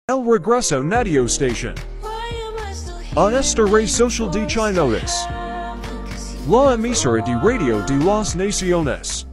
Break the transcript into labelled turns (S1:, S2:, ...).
S1: El regreso Nadio Station. A esta red social de Chinos. La emisora de radio de las naciones.